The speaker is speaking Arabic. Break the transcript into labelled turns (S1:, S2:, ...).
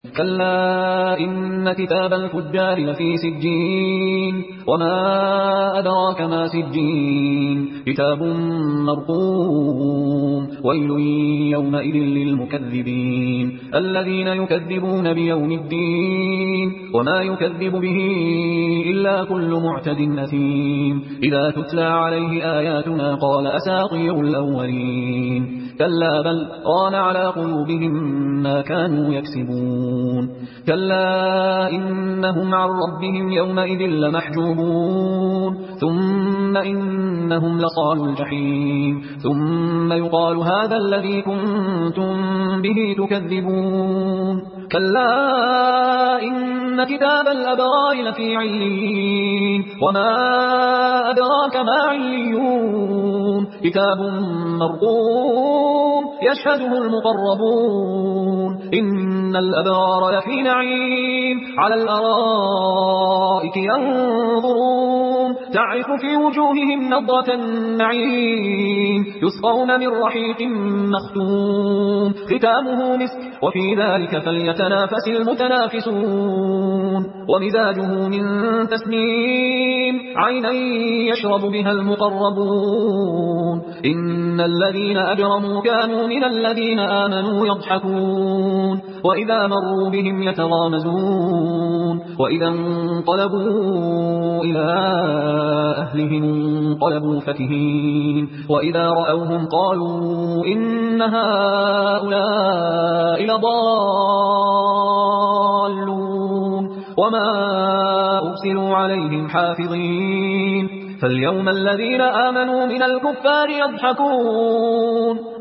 S1: كلا إن كتاب الفجار لفي سجين وما أدراك ما سجين كتاب مرقوم ويل يومئذ للمكذبين الذين يكذبون بيوم الدين وما يكذب به إلا كل معتد أثيم إذا تتلى عليه آياتنا قال أساطير الأولين كلا بل ران على قلوبهم ما كانوا يكسبون كلا إنهم عن ربهم يومئذ لمحجوبون ثم إنهم لصالوا الجحيم ثم يقال هذا الذي كنتم به تكذبون كلا إن كتاب الأبرار لفي عليين وما أدراك ما عليون كتاب مرقوم يشهده المقربون إن الأبرار لفي نعيم على الأرائك ينظرون تعرف في وجوههم نضرة النعيم يسقون من رحيق مختوم ختامه مسك وفي ذلك فليتنافس المتنافسون ومزاجه من تسنيم عينا يشرب بها المقربون إن الذين أجرموا كانوا من الذين آمنوا يضحكون وإذا مروا بهم يتغامزون وإذا انقلبوا إلى أهلهم انقلبوا فكهين وإذا رأوهم قالوا إن هؤلاء لضالون وما أرسلوا عليهم حافظين فاليوم الذين آمنوا من الكفار يضحكون